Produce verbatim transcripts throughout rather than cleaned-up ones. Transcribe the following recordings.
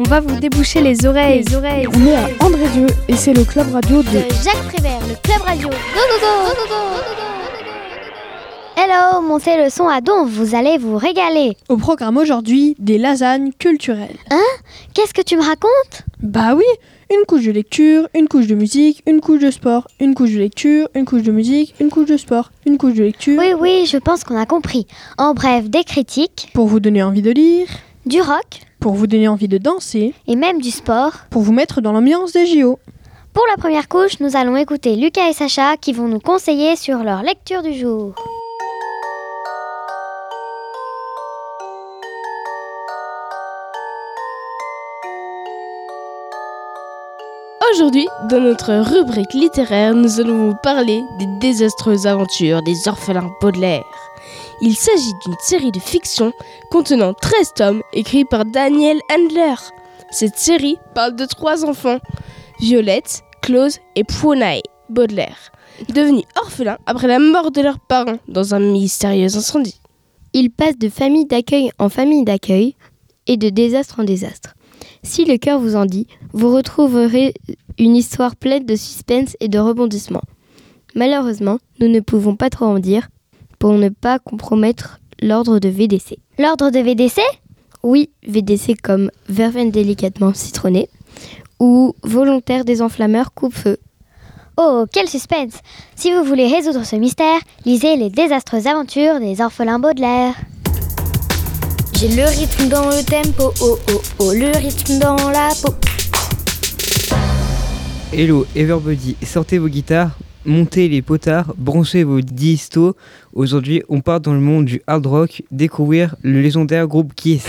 On va vous déboucher les oreilles. Les oreilles. On est à Andrézieux et c'est le club radio de, de Jacques Prévert, le club radio. Go go go, go, go, go, go. Hello, montez le son à donf, vous allez vous régaler. Au programme aujourd'hui, des lasagnes culturelles. Hein ? Qu'est-ce que tu me racontes ? Bah oui, une couche de lecture, une couche de musique, une couche de sport, une couche de lecture, une couche de musique, une couche de sport, une couche de lecture. Oui, oui, je pense qu'on a compris. En bref, des critiques. Pour vous donner envie de lire. Du rock. Pour vous donner envie de danser. Et même du sport. Pour vous mettre dans l'ambiance des J O. Pour la première couche, nous allons écouter Lucas et Sacha qui vont nous conseiller sur leur lecture du jour. Aujourd'hui, dans notre rubrique littéraire, nous allons vous parler des désastreuses aventures des orphelins Baudelaire. Il s'agit d'une série de fiction contenant treize tomes écrits par Daniel Handler. Cette série parle de trois enfants, Violette, Klaus et Pwonai Baudelaire, devenus orphelins après la mort de leurs parents dans un mystérieux incendie. Ils passent de famille d'accueil en famille d'accueil et de désastre en désastre. Si le cœur vous en dit, vous retrouverez une histoire pleine de suspense et de rebondissements. Malheureusement, nous ne pouvons pas trop en dire pour ne pas compromettre l'ordre de V D C. L'ordre de V D C ? Oui, V D C comme verveine délicatement citronnée ou volontaire désenflammeur coupe-feu. Oh, quel suspense ! Si vous voulez résoudre ce mystère, lisez Les désastreuses aventures des orphelins Baudelaire. J'ai le rythme dans le tempo, oh oh oh, le rythme dans la peau. Hello everybody, sortez vos guitares, montez les potards, branchez vos distos. Aujourd'hui, on part dans le monde du hard rock, découvrir le légendaire groupe Kiss.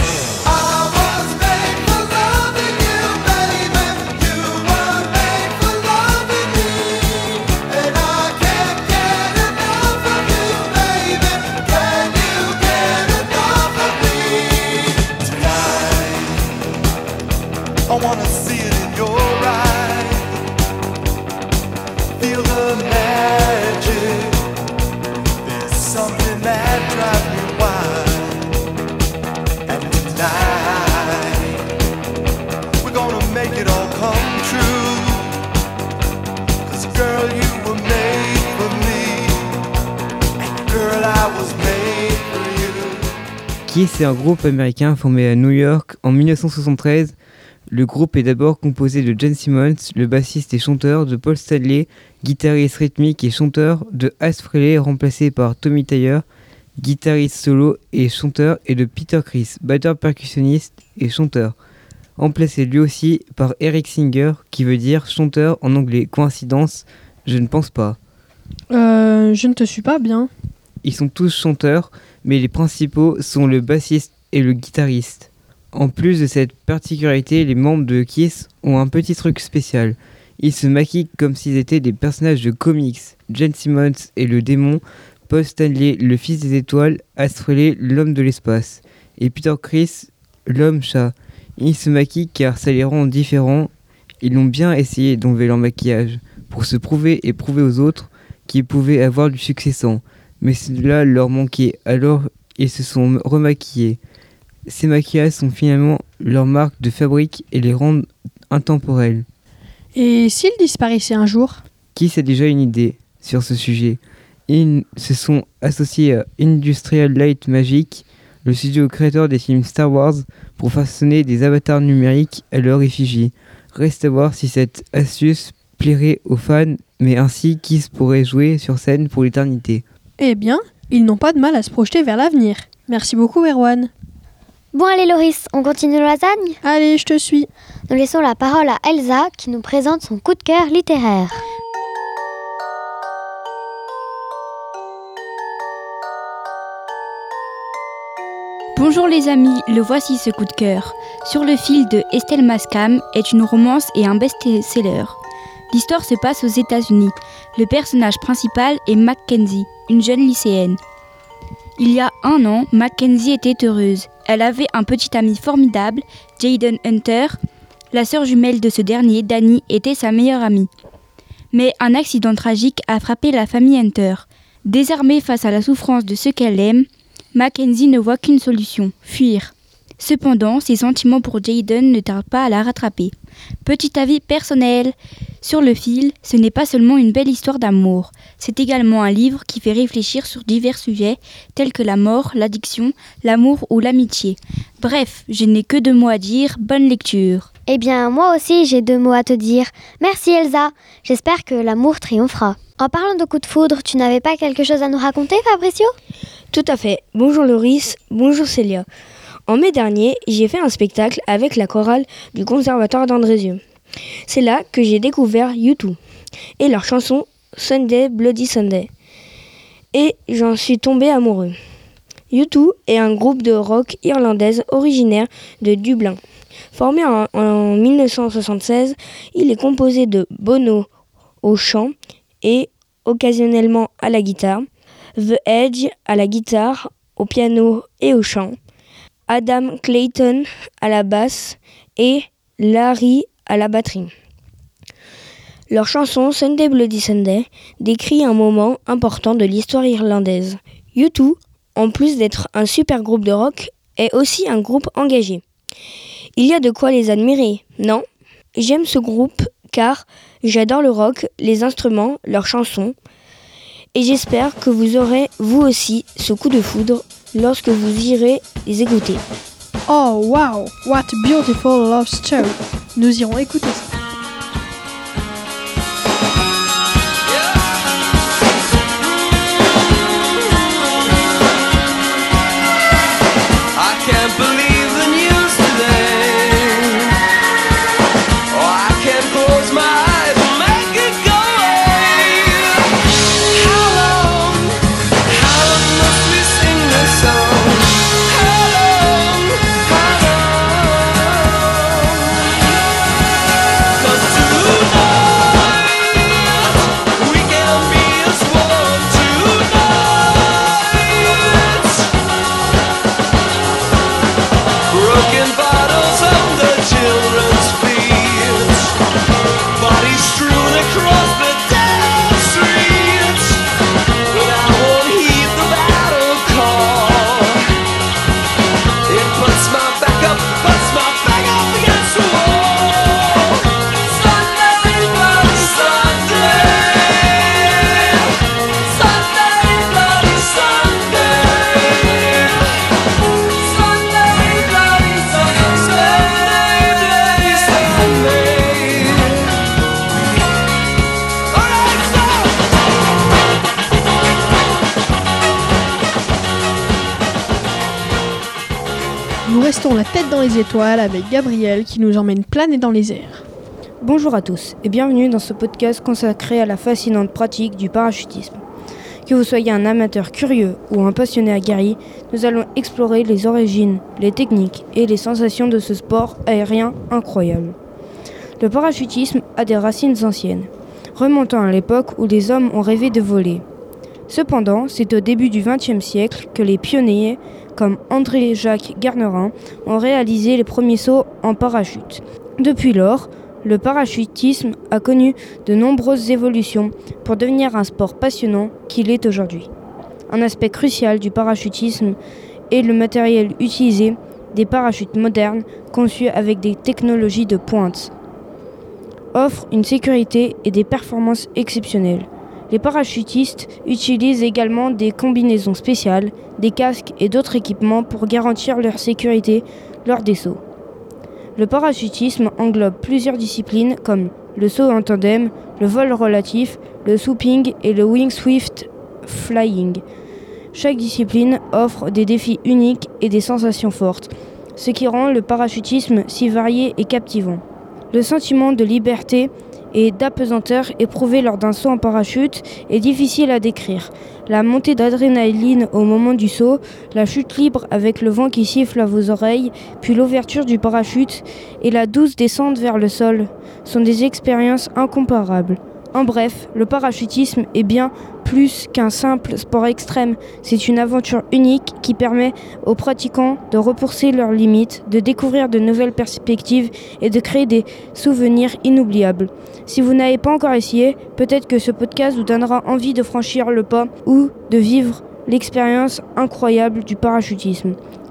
Kiss est un groupe américain formé à New York en dix-neuf cent soixante-treize. Le groupe est d'abord composé de Gene Simmons, le bassiste et chanteur, de Paul Stanley, guitariste rythmique et chanteur, de Ace Frehley remplacé par Tommy Thayer, guitariste solo et chanteur, et de Peter Criss, batteur percussionniste et chanteur, remplacé lui aussi par Eric Singer, qui veut dire chanteur en anglais. Coïncidence ? Je ne pense pas. Euh, je ne te suis pas bien. Ils sont tous chanteurs, mais les principaux sont le bassiste et le guitariste. En plus de cette particularité, les membres de Kiss ont un petit truc spécial. Ils se maquillent comme s'ils étaient des personnages de comics. Gene Simmons est le démon, Paul Stanley, le fils des étoiles, Ace Frehley, l'homme de l'espace, et Peter Criss, l'homme-chat. Ils se maquillent car ça les rend différents. Ils ont bien essayé d'enlever leur maquillage pour se prouver et prouver aux autres qu'ils pouvaient avoir du succès sans. Mais cela leur manquait, alors ils se sont remaquillés. Ces maquillages sont finalement leur marque de fabrique et les rendent intemporels. Et s'ils disparaissaient un jour ? Kiss a déjà une idée sur ce sujet. Ils se sont associés à Industrial Light Magic, le studio créateur des films Star Wars, pour façonner des avatars numériques à leur effigie. Reste à voir si cette astuce plairait aux fans, mais ainsi Kiss pourrait jouer sur scène pour l'éternité. Eh bien, ils n'ont pas de mal à se projeter vers l'avenir. Merci beaucoup, Erwan. Bon allez Loris, on continue nos lasagnes ? Allez, je te suis. Nous laissons la parole à Elsa qui nous présente son coup de cœur littéraire. Bonjour les amis, le voici ce coup de cœur. Sur le fil de Estelle Mascam est une romance et un best-seller. L'histoire se passe aux États-Unis. Le personnage principal est Mackenzie, une jeune lycéenne. Il y a un an, Mackenzie était heureuse. Elle avait un petit ami formidable, Jaden Hunter. La sœur jumelle de ce dernier, Dani, était sa meilleure amie. Mais un accident tragique a frappé la famille Hunter. Désarmée face à la souffrance de ceux qu'elle aime, Mackenzie ne voit qu'une solution, fuir. Cependant, ses sentiments pour Jaden ne tardent pas à la rattraper. Petit avis personnel, Sur le fil, ce n'est pas seulement une belle histoire d'amour, c'est également un livre qui fait réfléchir sur divers sujets tels que la mort, l'addiction, l'amour ou l'amitié. Bref, je n'ai que deux mots à dire, bonne lecture. Eh bien, moi aussi, j'ai deux mots à te dire. Merci Elsa, j'espère que l'amour triomphera. En parlant de coup de foudre, tu n'avais pas quelque chose à nous raconter, Fabricio ? Tout à fait. Bonjour Loris, bonjour Célia. En mai dernier, j'ai fait un spectacle avec la chorale du Conservatoire d'Andrézieux. C'est là que j'ai découvert U deux et leur chanson Sunday Bloody Sunday. Et j'en suis tombé amoureux. U deux est un groupe de rock irlandaise originaire de Dublin. Formé en, en dix-neuf cent soixante-seize, il est composé de Bono au chant et occasionnellement à la guitare, The Edge à la guitare, au piano et au chant, Adam Clayton à la basse et Larry à la batterie. Leur chanson Sunday Bloody Sunday décrit un moment important de l'histoire irlandaise. U deux, en plus d'être un super groupe de rock, est aussi un groupe engagé. Il y a de quoi les admirer, non ? J'aime ce groupe car j'adore le rock, les instruments, leurs chansons, et j'espère que vous aurez vous aussi ce coup de foudre lorsque vous irez les écouter. Oh wow, what a beautiful love story. Nous irons écouter ça. Nous restons la tête dans les étoiles avec Gabriel qui nous emmène planer dans les airs. Bonjour à tous et bienvenue dans ce podcast consacré à la fascinante pratique du parachutisme. Que vous soyez un amateur curieux ou un passionné aguerri, nous allons explorer les origines, les techniques et les sensations de ce sport aérien incroyable. Le parachutisme a des racines anciennes, remontant à l'époque où les hommes ont rêvé de voler. Cependant, c'est au début du vingtième siècle que les pionniers, comme André-Jacques Garnerin, ont réalisé les premiers sauts en parachute. Depuis lors, le parachutisme a connu de nombreuses évolutions pour devenir un sport passionnant qu'il est aujourd'hui. Un aspect crucial du parachutisme est le matériel utilisé, des parachutes modernes conçus avec des technologies de pointe, offrent une sécurité et des performances exceptionnelles. Les parachutistes utilisent également des combinaisons spéciales, des casques et d'autres équipements pour garantir leur sécurité lors des sauts. Le parachutisme englobe plusieurs disciplines comme le saut en tandem, le vol relatif, le swooping et le wing swift flying. Chaque discipline offre des défis uniques et des sensations fortes, ce qui rend le parachutisme si varié et captivant. Le sentiment de liberté et d'apesanteur éprouvé lors d'un saut en parachute est difficile à décrire. La montée d'adrénaline au moment du saut, la chute libre avec le vent qui siffle à vos oreilles, puis l'ouverture du parachute et la douce descente vers le sol sont des expériences incomparables. En bref, le parachutisme est bien plus qu'un simple sport extrême. C'est une aventure unique qui permet aux pratiquants de repousser leurs limites, de découvrir de nouvelles perspectives et de créer des souvenirs inoubliables. Si vous n'avez pas encore essayé, peut-être que ce podcast vous donnera envie de franchir le pas ou de vivre l'expérience incroyable du parachutisme.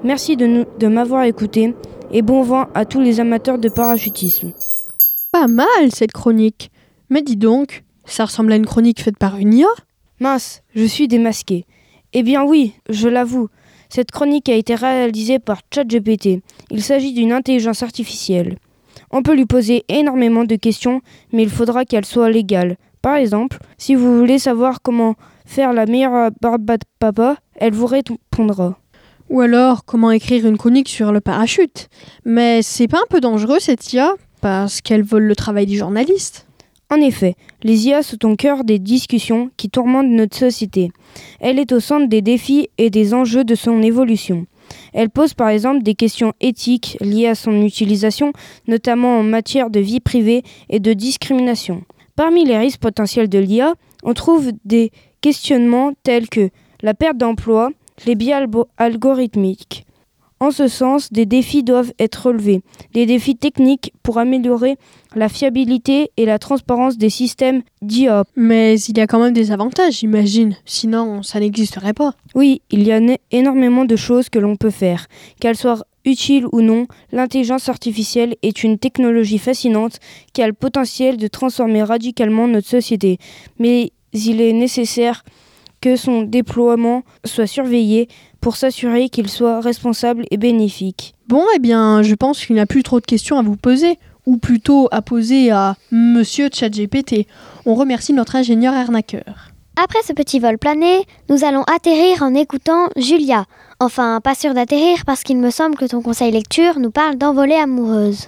Merci de, nous, de m'avoir écouté et bon vent à tous les amateurs de parachutisme. Pas mal cette chronique. Mais dis donc, ça ressemble à une chronique faite par une I A ? Mince, je suis démasqué. Eh bien oui, je l'avoue, cette chronique a été réalisée par ChatGPT. Il s'agit d'une intelligence artificielle. On peut lui poser énormément de questions, mais il faudra qu'elle soit légale. Par exemple, si vous voulez savoir comment faire la meilleure barbe à papa, elle vous répondra. Ou alors, comment écrire une chronique sur le parachute. Mais c'est pas un peu dangereux cette I A ? Parce qu'elle vole le travail des journalistes. En effet, les I A sont au cœur des discussions qui tourmentent notre société. Elle est au centre des défis et des enjeux de son évolution. Elle pose par exemple des questions éthiques liées à son utilisation, notamment en matière de vie privée et de discrimination. Parmi les risques potentiels de l'I A, on trouve des questionnements tels que la perte d'emploi, les biais albo- algorithmiques. En ce sens, des défis doivent être relevés, des défis techniques pour améliorer la fiabilité et la transparence des systèmes d'I A. Mais il y a quand même des avantages, j'imagine, sinon ça n'existerait pas. Oui, il y a né- énormément de choses que l'on peut faire. Qu'elles soient utiles ou non, l'intelligence artificielle est une technologie fascinante qui a le potentiel de transformer radicalement notre société. Mais il est nécessaire que son déploiement soit surveillé pour s'assurer qu'il soit responsable et bénéfique. Bon, eh bien, je pense qu'il n'y a plus trop de questions à vous poser, ou plutôt à poser à Monsieur ChatGPT. On remercie notre ingénieur arnaqueur. Après ce petit vol plané, nous allons atterrir en écoutant Julia. Enfin, pas sûr d'atterrir parce qu'il me semble que ton conseil lecture nous parle d'envolée amoureuse.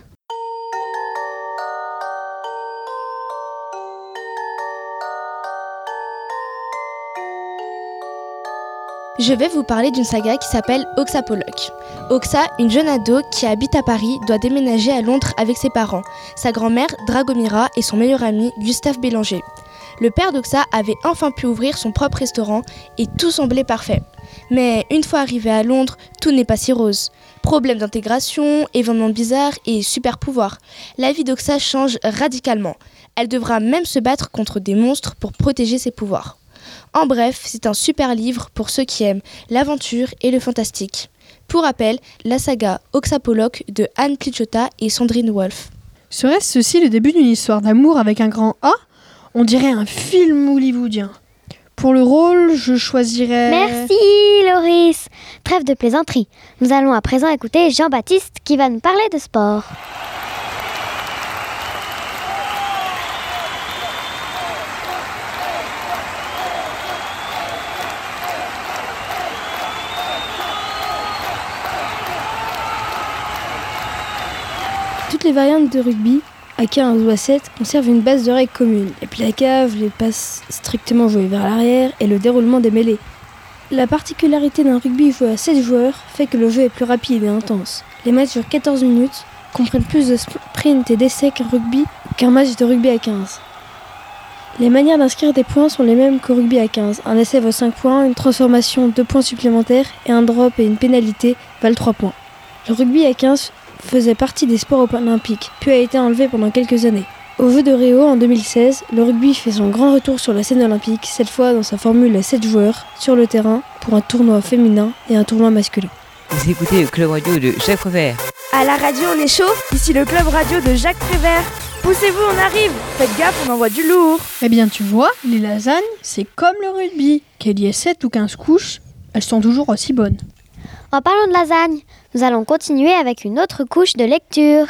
Je vais vous parler d'une saga qui s'appelle Oxa Pollock. Oxa, une jeune ado qui habite à Paris, doit déménager à Londres avec ses parents, sa grand-mère Dragomira et son meilleur ami Gustave Bélanger. Le père d'Oxa avait enfin pu ouvrir son propre restaurant et tout semblait parfait. Mais une fois arrivé à Londres, tout n'est pas si rose. Problèmes d'intégration, événements bizarres et super pouvoirs. La vie d'Oxa change radicalement. Elle devra même se battre contre des monstres pour protéger ses pouvoirs. En bref, c'est un super livre pour ceux qui aiment l'aventure et le fantastique. Pour rappel, la saga Oxa Pollock de Anne Plichotta et Sandrine Wolfe. Serait-ce ceci le début d'une histoire d'amour avec un grand A ? On dirait un film hollywoodien. Pour le rôle, je choisirais... Merci Loris. Trêve de plaisanterie. Nous allons à présent écouter Jean-Baptiste qui va nous parler de sport. Toutes les variantes de rugby, à quinze ou à sept, conservent une base de règles communes. Les placages, les passes strictement jouées vers l'arrière et le déroulement des mêlées. La particularité d'un rugby joué à sept joueurs fait que le jeu est plus rapide et intense. Les matchs durent quatorze minutes, comprennent plus de sprint et d'essais qu'un rugby qu'un match de rugby à quinze. Les manières d'inscrire des points sont les mêmes qu'au rugby à quinze. Un essai vaut cinq points, une transformation deux points supplémentaires et un drop et une pénalité valent trois points. Le rugby à quinze faisait partie des sports olympiques, puis a été enlevé pendant quelques années. Aux Jeux de Rio en deux mille seize, le rugby fait son grand retour sur la scène olympique, cette fois dans sa formule à sept joueurs, sur le terrain, pour un tournoi féminin et un tournoi masculin. Vous écoutez le club radio de Jacques Prévert. À la radio, on est chaud. Ici le club radio de Jacques Prévert. Poussez-vous, on arrive. Faites gaffe, on envoie du lourd. Eh bien, tu vois, les lasagnes, c'est comme le rugby. Qu'elle y ait sept ou quinze couches, elles sont toujours aussi bonnes. En parlant de lasagne, nous allons continuer avec une autre couche de lecture.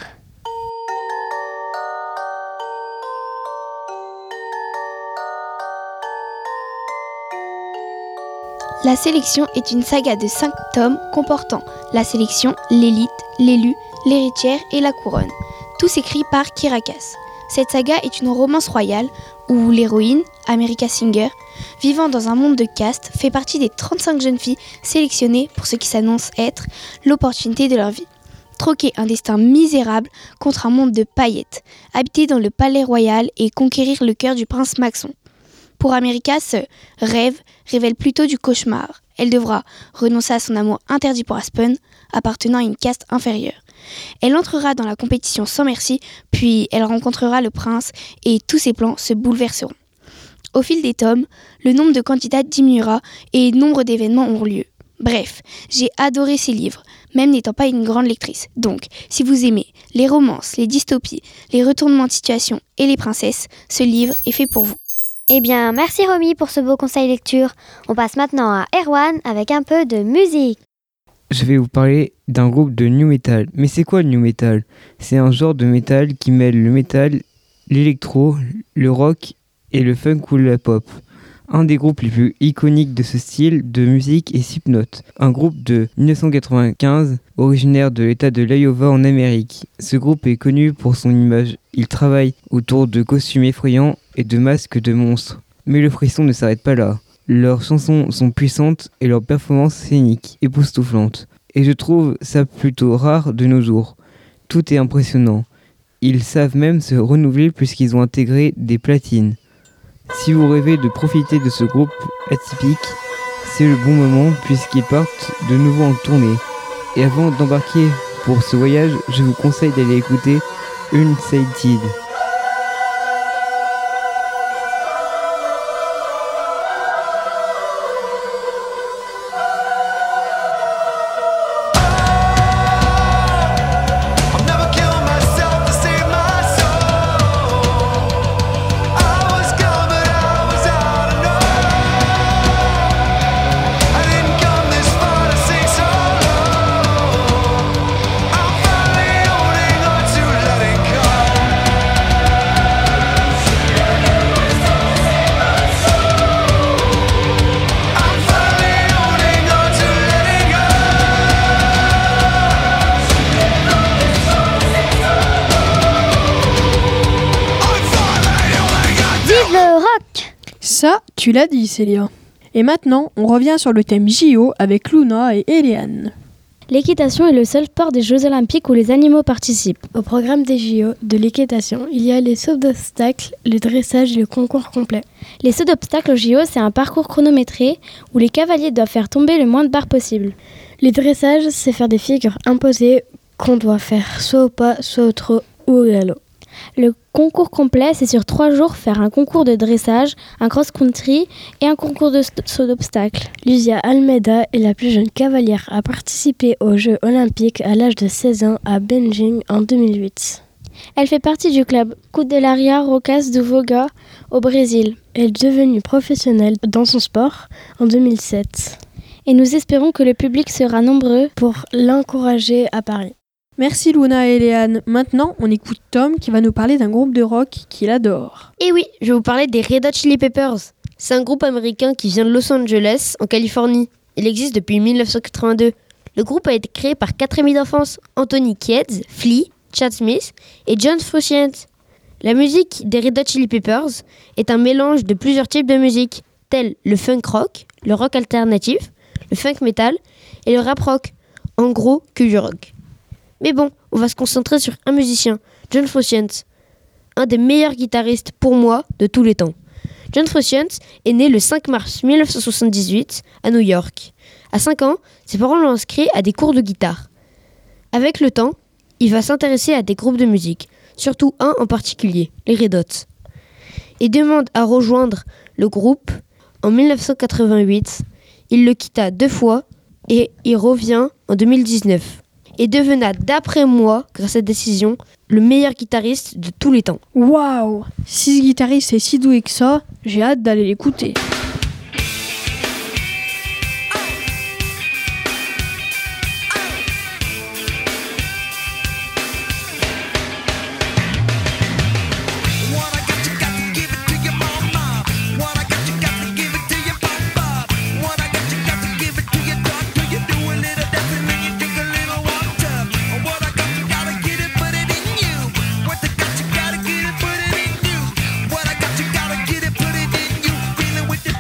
La sélection est une saga de cinq tomes comportant la sélection, l'élite, l'élu, l'héritière et la couronne. Tous écrits par Kirakas. Cette saga est une romance royale où l'héroïne, America Singer, vivant dans un monde de caste, fait partie des trente-cinq jeunes filles sélectionnées pour ce qui s'annonce être l'opportunité de leur vie. Troquer un destin misérable contre un monde de paillettes, habiter dans le palais royal et conquérir le cœur du prince Maxon. Pour America, ce rêve révèle plutôt du cauchemar. Elle devra renoncer à son amour interdit pour Aspen, appartenant à une caste inférieure. Elle entrera dans la compétition sans merci, puis elle rencontrera le prince et tous ses plans se bouleverseront. Au fil des tomes, le nombre de candidats diminuera et nombre d'événements auront lieu. Bref, j'ai adoré ces livres, même n'étant pas une grande lectrice. Donc, si vous aimez les romances, les dystopies, les retournements de situation et les princesses, ce livre est fait pour vous. Eh bien, merci Romy pour ce beau conseil lecture. On passe maintenant à Erwan avec un peu de musique. Je vais vous parler d'un groupe de new metal. Mais c'est quoi le new metal ? C'est un genre de métal qui mêle le métal, l'électro, le rock et le funk ou la pop. Un des groupes les plus iconiques de ce style de musique est Slipknot, un groupe de dix-neuf cent quatre-vingt-quinze originaire de l'état de l'Iowa en Amérique. Ce groupe est connu pour son image. Il travaille autour de costumes effrayants et de masques de monstres. Mais le frisson ne s'arrête pas là. Leurs chansons sont puissantes et leurs performances scéniques époustouflantes. Et je trouve ça plutôt rare de nos jours. Tout est impressionnant. Ils savent même se renouveler puisqu'ils ont intégré des platines. Si vous rêvez de profiter de ce groupe atypique, c'est le bon moment puisqu'ils partent de nouveau en tournée. Et avant d'embarquer pour ce voyage, je vous conseille d'aller écouter Unsighted. Ça, tu l'as dit, Célia. Et maintenant, on revient sur le thème J O avec Luna et Eliane. L'équitation est le seul sport des Jeux Olympiques où les animaux participent. Au programme des J O de l'équitation, il y a les sauts d'obstacles, le dressage et le concours complet. Les sauts d'obstacles au J O, c'est un parcours chronométré où les cavaliers doivent faire tomber le moins de barres possible. Les dressages, c'est faire des figures imposées qu'on doit faire soit au pas, soit au trot ou au galop. Le concours complet, c'est sur trois jours faire un concours de dressage, un cross-country et un concours de st- saut d'obstacles. Lucia Almeida est la plus jeune cavalière à participer aux Jeux Olympiques à l'âge de seize ans à Beijing en deux mille huit. Elle fait partie du club Cudelaria Rocas do Voga au Brésil. Elle est devenue professionnelle dans son sport en deux mille sept. Et nous espérons que le public sera nombreux pour l'encourager à Paris. Merci Luna et Léane. Maintenant, on écoute Tom qui va nous parler d'un groupe de rock qu'il adore. Et oui, je vais vous parler des Red Hot Chili Peppers. C'est un groupe américain qui vient de Los Angeles, en Californie. Il existe depuis dix-neuf cent quatre-vingt-deux. Le groupe a été créé par quatre amis d'enfance, Anthony Kiedis, Flea, Chad Smith et John Frusciante. La musique des Red Hot Chili Peppers est un mélange de plusieurs types de musique, tels le funk rock, le rock alternatif, le funk metal et le rap rock. En gros, que du rock. Mais bon, on va se concentrer sur un musicien, John Frusciante, un des meilleurs guitaristes pour moi de tous les temps. John Frusciante est né le cinq mars dix-neuf cent soixante-dix-huit à New York. À cinq ans, ses parents l'ont inscrit à des cours de guitare. Avec le temps, il va s'intéresser à des groupes de musique, surtout un en particulier, les Red Hot. Il demande à rejoindre le groupe en dix-neuf cent quatre-vingt-huit. Il le quitta deux fois et il revient en deux mille dix-neuf. Et devena, d'après moi, grâce à cette décision, le meilleur guitariste de tous les temps. Waouh! Si ce guitariste est si doué que ça, j'ai hâte d'aller l'écouter. With the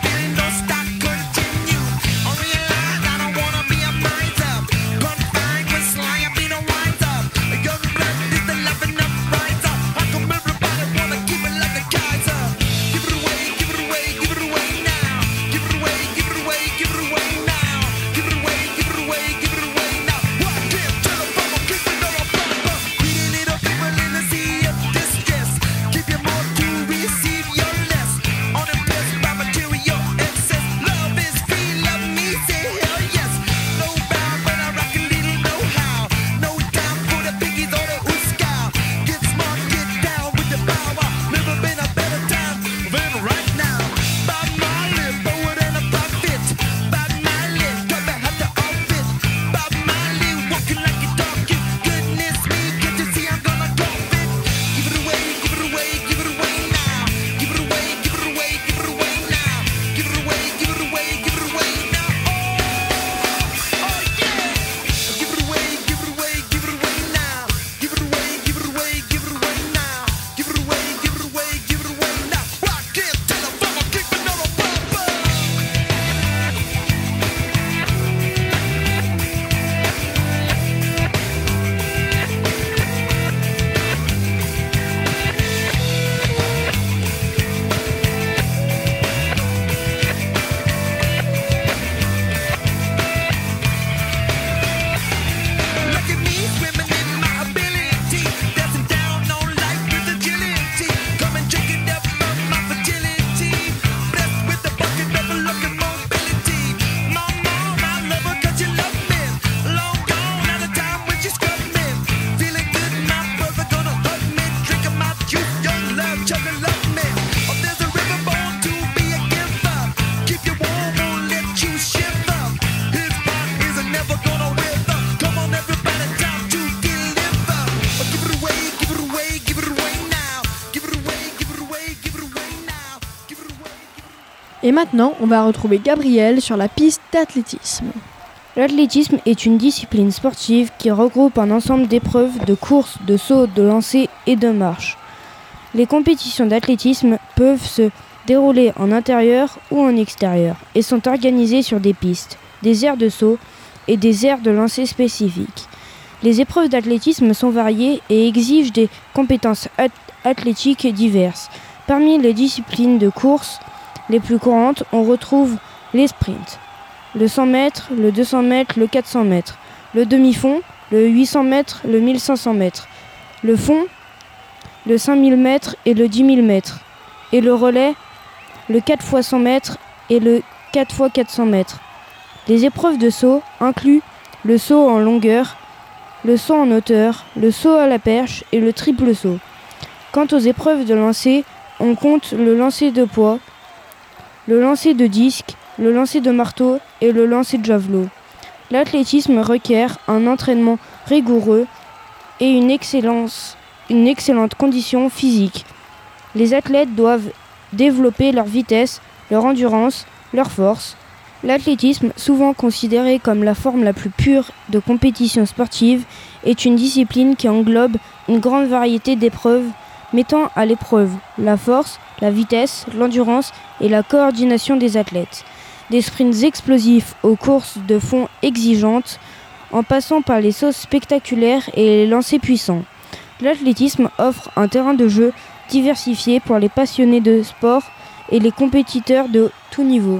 Et maintenant, on va retrouver Gabriel sur la piste d'athlétisme. L'athlétisme est une discipline sportive qui regroupe un ensemble d'épreuves de course, de saut, de lancer et de marche. Les compétitions d'athlétisme peuvent se dérouler en intérieur ou en extérieur et sont organisées sur des pistes, des aires de saut et des aires de lancer spécifiques. Les épreuves d'athlétisme sont variées et exigent des compétences ath- athlétiques diverses. Parmi les disciplines de course les plus courantes, on retrouve les sprints, le cent mètres, le deux cents mètres, le quatre cents mètres, le demi-fond, le huit cents mètres, le mille cinq cents mètres, le fond, le cinq mille mètres et le dix mille mètres, et le relais, le quatre fois cent mètres et le quatre fois quatre cents mètres. Les épreuves de saut incluent le saut en longueur, le saut en hauteur, le saut à la perche et le triple saut. Quant aux épreuves de lancer, on compte le lancer de poids, le lancer de disque, le lancer de marteau et le lancer de javelot. L'athlétisme requiert un entraînement rigoureux et une, excellence, une excellente condition physique. Les athlètes doivent développer leur vitesse, leur endurance, leur force. L'athlétisme, souvent considéré comme la forme la plus pure de compétition sportive, est une discipline qui englobe une grande variété d'épreuves mettant à l'épreuve la force, la vitesse, l'endurance et la coordination des athlètes. Des sprints explosifs aux courses de fond exigeantes, en passant par les sauts spectaculaires et les lancers puissants. L'athlétisme offre un terrain de jeu diversifié pour les passionnés de sport et les compétiteurs de tout niveau.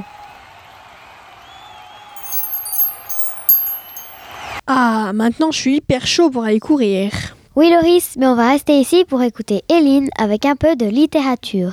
Ah, maintenant je suis hyper chaud pour aller courir. Oui Loris, mais on va rester ici pour écouter Eline avec un peu de littérature.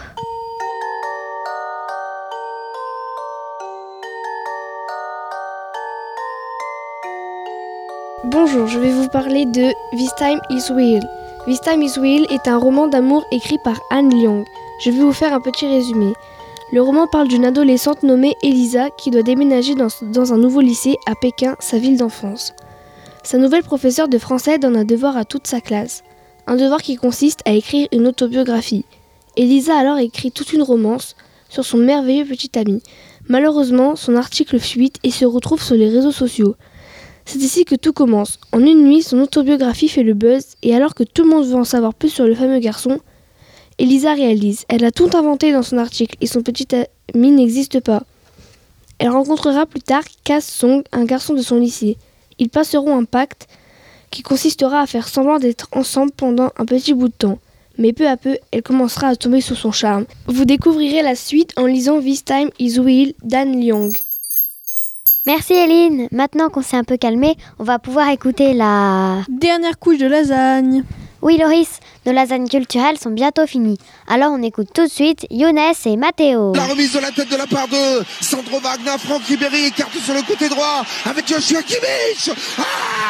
Bonjour, je vais vous parler de This Time is Real. This Time is Real est un roman d'amour écrit par Anne Lyong. Je vais vous faire un petit résumé. Le roman parle d'une adolescente nommée Elisa qui doit déménager dans, dans un nouveau lycée à Pékin, sa ville d'enfance. Sa nouvelle professeure de français donne un devoir à toute sa classe. Un devoir qui consiste à écrire une autobiographie. Elisa alors écrit toute une romance sur son merveilleux petit ami. Malheureusement, son article fuite et se retrouve sur les réseaux sociaux. C'est ici que tout commence. En une nuit, son autobiographie fait le buzz et alors que tout le monde veut en savoir plus sur le fameux garçon, Elisa réalise. Elle a tout inventé dans son article et son petit ami n'existe pas. Elle rencontrera plus tard Kaz Song, un garçon de son lycée. Ils passeront un pacte qui consistera à faire semblant d'être ensemble pendant un petit bout de temps. Mais peu à peu, elle commencera à tomber sous son charme. Vous découvrirez la suite en lisant This Time is Real d'Anne Lyong. Merci Eline. Maintenant qu'on s'est un peu calmé, on va pouvoir écouter la... dernière couche de lasagne. Oui Loris, nos lasagnes culturelles sont bientôt finies. Alors on écoute tout de suite Younes et Matteo. La remise de la tête de la part de Sandro Wagner, Franck Ribéry écarte sur le côté droit avec Joshua Kimmich. Ah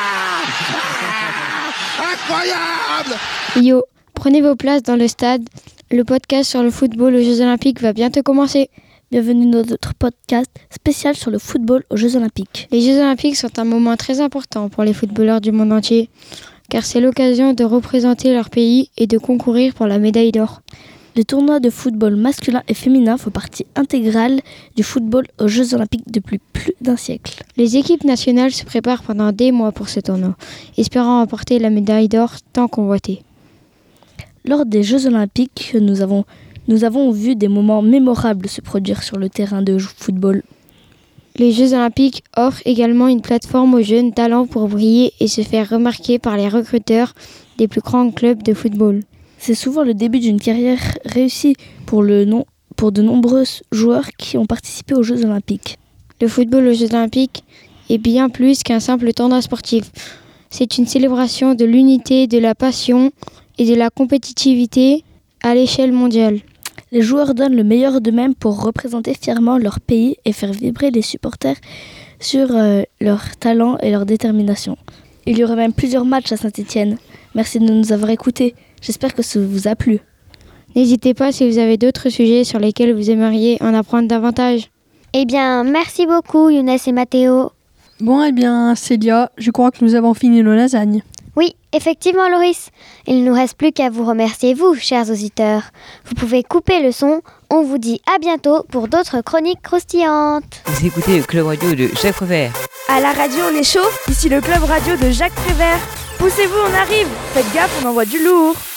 ah incroyable. Yo, prenez vos places dans le stade. Le podcast sur le football aux Jeux Olympiques va bientôt commencer. Bienvenue dans notre podcast spécial sur le football aux Jeux Olympiques. Les Jeux Olympiques sont un moment très important pour les footballeurs du monde entier, car c'est l'occasion de représenter leur pays et de concourir pour la médaille d'or. Les tournois de football masculin et féminin font partie intégrale du football aux Jeux Olympiques depuis plus d'un siècle. Les équipes nationales se préparent pendant des mois pour ce tournoi, espérant remporter la médaille d'or tant convoitée. Lors des Jeux Olympiques, nous avons, nous avons vu des moments mémorables se produire sur le terrain de football. Les Jeux Olympiques offrent également une plateforme aux jeunes talents pour briller et se faire remarquer par les recruteurs des plus grands clubs de football. C'est souvent le début d'une carrière réussie pour, le non, pour de nombreux joueurs qui ont participé aux Jeux Olympiques. Le football aux Jeux Olympiques est bien plus qu'un simple tournoi sportif. C'est une célébration de l'unité, de la passion et de la compétitivité à l'échelle mondiale. Les joueurs donnent le meilleur d'eux-mêmes pour représenter fièrement leur pays et faire vibrer les supporters sur euh, leur talent et leur détermination. Il y aura même plusieurs matchs à Saint-Étienne. Merci de nous avoir écoutés. J'espère que ça vous a plu. N'hésitez pas si vous avez d'autres sujets sur lesquels vous aimeriez en apprendre davantage. Eh bien, merci beaucoup Younes et Matteo. Bon, eh bien, Célia, je crois que nous avons fini nos lasagnes. Oui, effectivement, Loris. Il ne nous reste plus qu'à vous remercier, vous, chers auditeurs. Vous pouvez couper le son. On vous dit à bientôt pour d'autres chroniques croustillantes. Vous écoutez le Club Radio de Jacques Prévert. À la radio, on est chaud. Ici le Club Radio de Jacques Prévert. Poussez-vous, on arrive. Faites gaffe, on envoie du lourd.